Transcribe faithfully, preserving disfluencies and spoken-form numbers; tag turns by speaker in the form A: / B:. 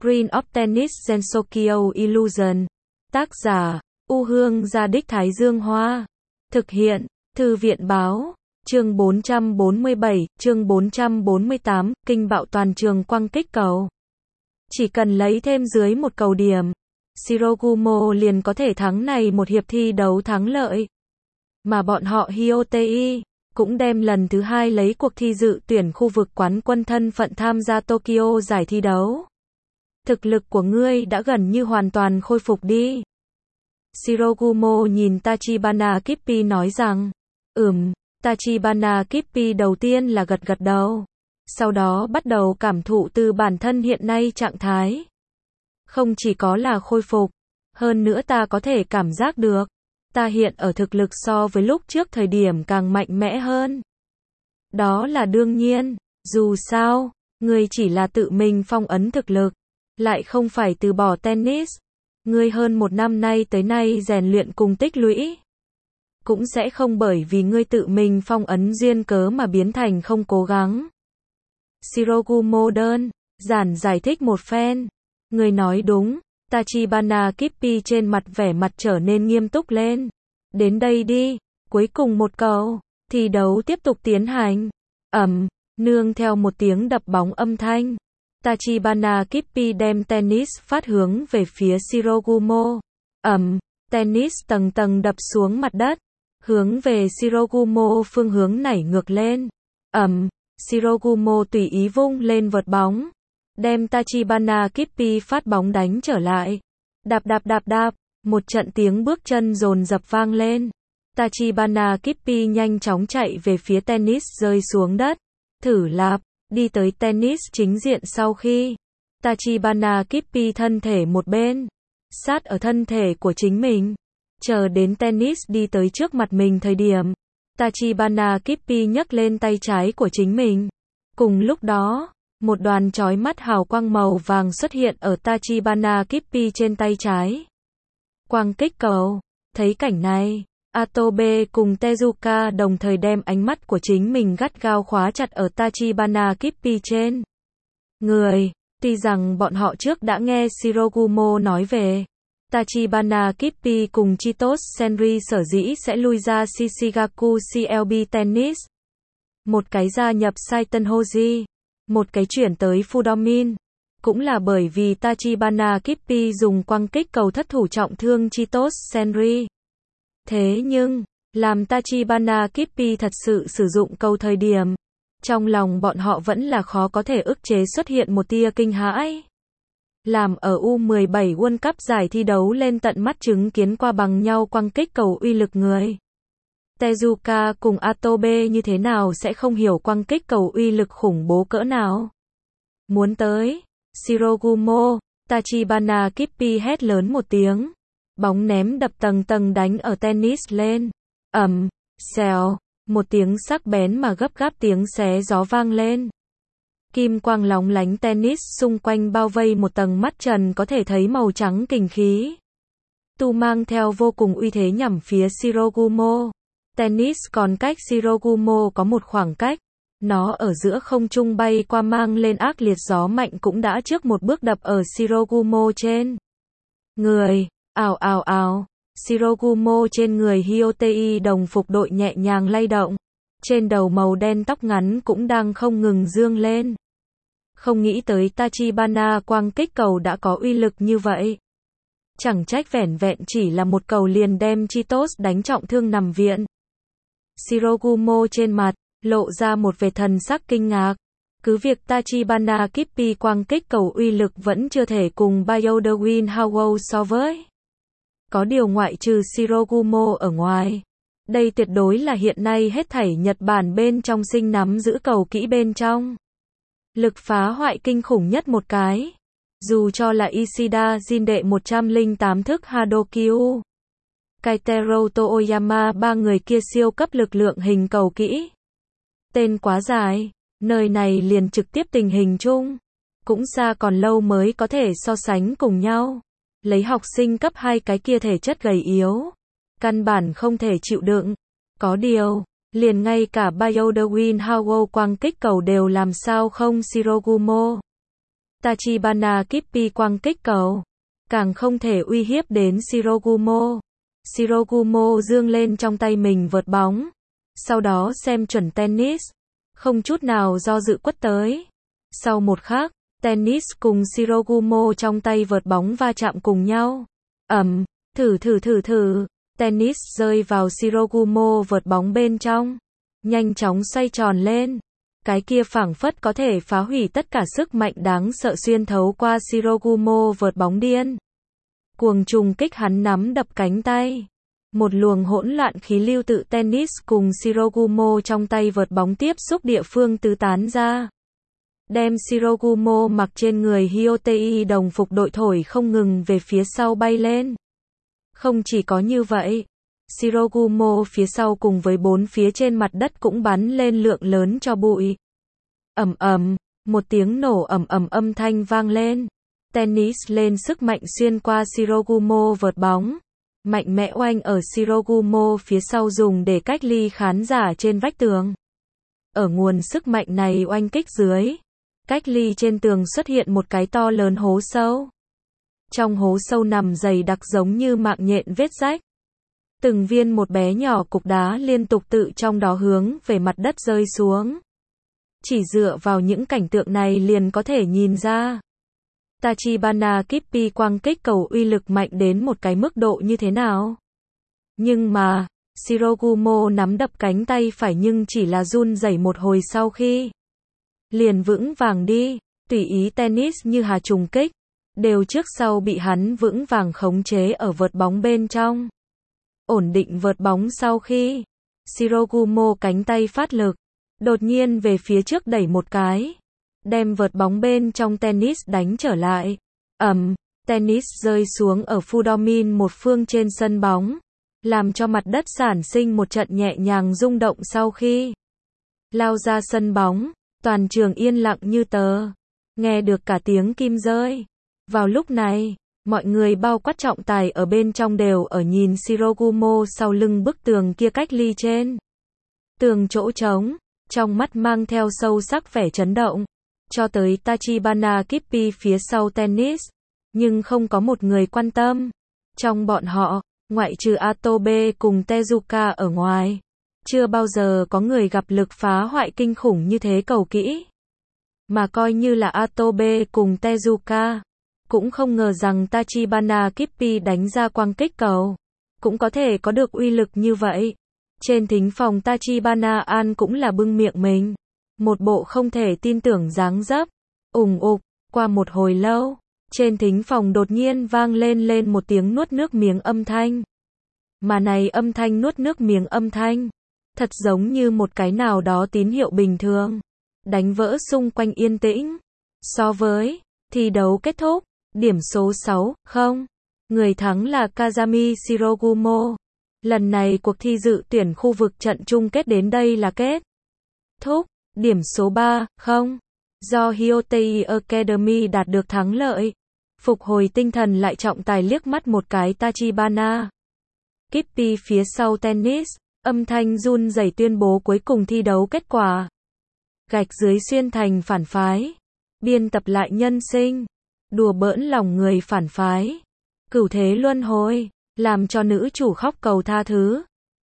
A: Screen of Tennis Gensokyo Illusion. Tác giả, U Hương Gia Đích Thái Dương Hoa. Thực hiện, Thư viện Báo. Chương bốn trăm bốn mươi bảy, chương bốn trăm bốn mươi tám, kinh bạo toàn trường quăng kích cầu. Chỉ cần lấy thêm dưới một cầu điểm, Shirogumo liền có thể thắng này một hiệp thi đấu thắng lợi. Mà bọn họ Hyotei cũng đem lần thứ hai lấy cuộc thi dự tuyển khu vực quán quân thân phận tham gia Tokyo giải thi đấu. Thực lực của ngươi đã gần như hoàn toàn khôi phục đi. Shirogumo nhìn Tachibana Kippi nói rằng, ừm, Tachibana Kippi đầu tiên là gật gật đầu. Sau đó bắt đầu cảm thụ từ bản thân hiện nay trạng thái. Không chỉ có là khôi phục, hơn nữa ta có thể cảm giác được, ta hiện ở thực lực so với lúc trước thời điểm càng mạnh mẽ hơn. Đó là đương nhiên, dù sao, ngươi chỉ là tự mình phong ấn thực lực, lại không phải từ bỏ tennis. Ngươi hơn một năm nay tới nay rèn luyện cùng tích lũy, cũng sẽ không bởi vì ngươi tự mình phong ấn duyên cớ mà biến thành không cố gắng. Shirogumo đơn giản giải thích một phen. Ngươi nói đúng. Tachibana Kippi trên mặt vẻ mặt trở nên nghiêm túc lên. Đến đây đi, cuối cùng một cầu, thi đấu tiếp tục tiến hành. Ầm, nương theo một tiếng đập bóng âm thanh, Tachibana Kippi đem tennis phát hướng về phía Shirogumo. Ầm, tennis tầng tầng đập xuống mặt đất, hướng về Shirogumo phương hướng nảy ngược lên. Ầm, Shirogumo tùy ý vung lên vợt bóng, đem Tachibana Kippi phát bóng đánh trở lại. Đạp đạp đạp đạp, một trận tiếng bước chân dồn dập vang lên. Tachibana Kippi nhanh chóng chạy về phía tennis rơi xuống đất. Thử lạp, đi tới tennis chính diện sau khi Tachibana Kippi thân thể một bên, sát ở thân thể của chính mình. Chờ đến tennis đi tới trước mặt mình thời điểm, Tachibana Kippi nhấc lên tay trái của chính mình. Cùng lúc đó, một đoàn chói mắt hào quang màu vàng xuất hiện ở Tachibana Kippi trên tay trái. Quang kích cầu. Thấy cảnh này, Atobe cùng Tezuka đồng thời đem ánh mắt của chính mình gắt gao khóa chặt ở Tachibana Kippi trên người. Tuy rằng bọn họ trước đã nghe Shirogumo nói về Tachibana Kippi cùng Chitos Senri sở dĩ sẽ lui ra Shishigaku xê lờ bê Tennis. Một cái gia nhập Saiten Hoji, một cái chuyển tới Fudomin. Cũng là bởi vì Tachibana Kippi dùng quăng kích cầu thất thủ trọng thương Chitos Senri. Thế nhưng, làm Tachibana Kippi thật sự sử dụng cầu thời điểm, trong lòng bọn họ vẫn là khó có thể ức chế xuất hiện một tia kinh hãi. Làm ở U mười bảy World Cup giải thi đấu lên tận mắt chứng kiến qua bằng nhau quăng kích cầu uy lực người. Tezuka cùng Atobe như thế nào sẽ không hiểu quăng kích cầu uy lực khủng bố cỡ nào. Muốn tới, Shirogumo, Tachibana Kippi hét lớn một tiếng. Bóng ném đập tầng tầng đánh ở tennis lên. Ầm, xèo, một tiếng sắc bén mà gấp gáp tiếng xé gió vang lên. Kim quang lóng lánh tennis xung quanh bao vây một tầng mắt trần có thể thấy màu trắng kình khí. Tu mang theo vô cùng uy thế nhằm phía Shirogumo. Tennis còn cách Shirogumo có một khoảng cách. Nó ở giữa không trung bay qua mang lên ác liệt gió mạnh cũng đã trước một bước đập ở Shirogumo trên người. Ào ào ào, Shirogumo trên người Hyotei đồng phục đội nhẹ nhàng lay động. Trên đầu màu đen tóc ngắn cũng đang không ngừng dương lên. Không nghĩ tới Tachibana quang kích cầu đã có uy lực như vậy. Chẳng trách vẻn vẹn chỉ là một cầu liền đem Chitos đánh trọng thương nằm viện. Shirogumo trên mặt lộ ra một vẻ thần sắc kinh ngạc. Cứ việc Tachibana Kippi quang kích cầu uy lực vẫn chưa thể cùng Bayodawin Howell so với. Có điều ngoại trừ Shirogumo ở ngoài, đây tuyệt đối là hiện nay hết thảy Nhật Bản bên trong sinh nắm giữ cầu kỹ bên trong. Lực phá hoại kinh khủng nhất một cái. Dù cho là Ishida Jin đệ một trăm lẻ tám thức Hadokyu, Kaitero Toyama ba người kia siêu cấp lực lượng hình cầu kỹ. Tên quá dài, nơi này liền trực tiếp tình hình chung. Cũng xa còn lâu mới có thể so sánh cùng nhau. Lấy học sinh cấp hai cái kia thể chất gầy yếu, căn bản không thể chịu đựng. Có điều, liền ngay cả Bayodawin Howell quang kích cầu đều làm sao không Shirogumo. Tachibana Kippi quăng kích cầu, càng không thể uy hiếp đến Shirogumo. Shirogumo giương lên trong tay mình vợt bóng, sau đó xem chuẩn tennis, không chút nào do dự quất tới. Sau một khắc, tennis cùng Shirogumo trong tay vợt bóng va chạm cùng nhau. Ầm, thử thử thử thử, tennis rơi vào Shirogumo vợt bóng bên trong, nhanh chóng xoay tròn lên. Cái kia phảng phất có thể phá hủy tất cả sức mạnh đáng sợ xuyên thấu qua Shirogumo vợt bóng điên. Cuồng trùng kích hắn nắm đập cánh tay. Một luồng hỗn loạn khí lưu tự tennis cùng Shirogumo trong tay vợt bóng tiếp xúc địa phương tứ tán ra. Đem Shirogumo mặc trên người Hyotei đồng phục đội thổi không ngừng về phía sau bay lên. Không chỉ có như vậy, Shirogumo phía sau cùng với bốn phía trên mặt đất cũng bắn lên lượng lớn tro bụi. Ầm ầm, một tiếng nổ ầm ầm âm thanh vang lên. Tennis lên sức mạnh xuyên qua Shirogumo vợt bóng, mạnh mẽ oanh ở Shirogumo phía sau dùng để cách ly khán giả trên vách tường. Ở nguồn sức mạnh này oanh kích dưới, cách ly trên tường xuất hiện một cái to lớn hố sâu. Trong hố sâu nằm dày đặc giống như mạng nhện vết rách. Từng viên một bé nhỏ cục đá liên tục tự trong đó hướng về mặt đất rơi xuống. Chỉ dựa vào những cảnh tượng này liền có thể nhìn ra Tachibana Kippi quang kích cầu uy lực mạnh đến một cái mức độ như thế nào. Nhưng mà, Shirogumo nắm đập cánh tay phải nhưng chỉ là run rẩy một hồi sau khi liền vững vàng đi, tùy ý tennis như hà trùng kích, đều trước sau bị hắn vững vàng khống chế ở vợt bóng bên trong. Ổn định vợt bóng sau khi Shirogumo cánh tay phát lực, đột nhiên về phía trước đẩy một cái, đem vợt bóng bên trong tennis đánh trở lại. Ầm, tennis rơi xuống ở Fudomin một phương trên sân bóng, làm cho mặt đất sản sinh một trận nhẹ nhàng rung động sau khi lao ra sân bóng, toàn trường yên lặng như tờ, nghe được cả tiếng kim rơi. Vào lúc này, mọi người bao quát trọng tài ở bên trong đều ở nhìn Shirogumo sau lưng bức tường kia cách ly trên tường chỗ trống, trong mắt mang theo sâu sắc vẻ chấn động. Cho tới Tachibana Kippi phía sau tennis, nhưng không có một người quan tâm. Trong bọn họ, ngoại trừ Atobe cùng Tezuka ở ngoài, chưa bao giờ có người gặp lực phá hoại kinh khủng như thế cầu kỹ. Mà coi như là Atobe cùng Tezuka, cũng không ngờ rằng Tachibana Kippi đánh ra quang kích cầu, cũng có thể có được uy lực như vậy. Trên thính phòng Tachibana An cũng là bưng miệng mình, một bộ không thể tin tưởng dáng dấp. Ùng ục, qua một hồi lâu, trên thính phòng đột nhiên vang lên lên một tiếng nuốt nước miếng âm thanh. Mà này âm thanh nuốt nước miếng âm thanh, thật giống như một cái nào đó tín hiệu bình thường, đánh vỡ xung quanh yên tĩnh. So với thi đấu kết thúc, điểm số sáu không, người thắng là Kazami Shirogumo. Lần này cuộc thi dự tuyển khu vực trận chung kết đến đây là kết thúc, điểm số ba không, do Hyotei Academy đạt được thắng lợi. Phục hồi tinh thần lại trọng tài liếc mắt một cái Tachibana Kippi phía sau tennis, âm thanh run rẩy tuyên bố cuối cùng thi đấu kết quả. Gạch dưới xuyên thành phản phái, biên tập lại nhân sinh, đùa bỡn lòng người phản phái, cửu thế luân hồi, làm cho nữ chủ khóc cầu tha thứ.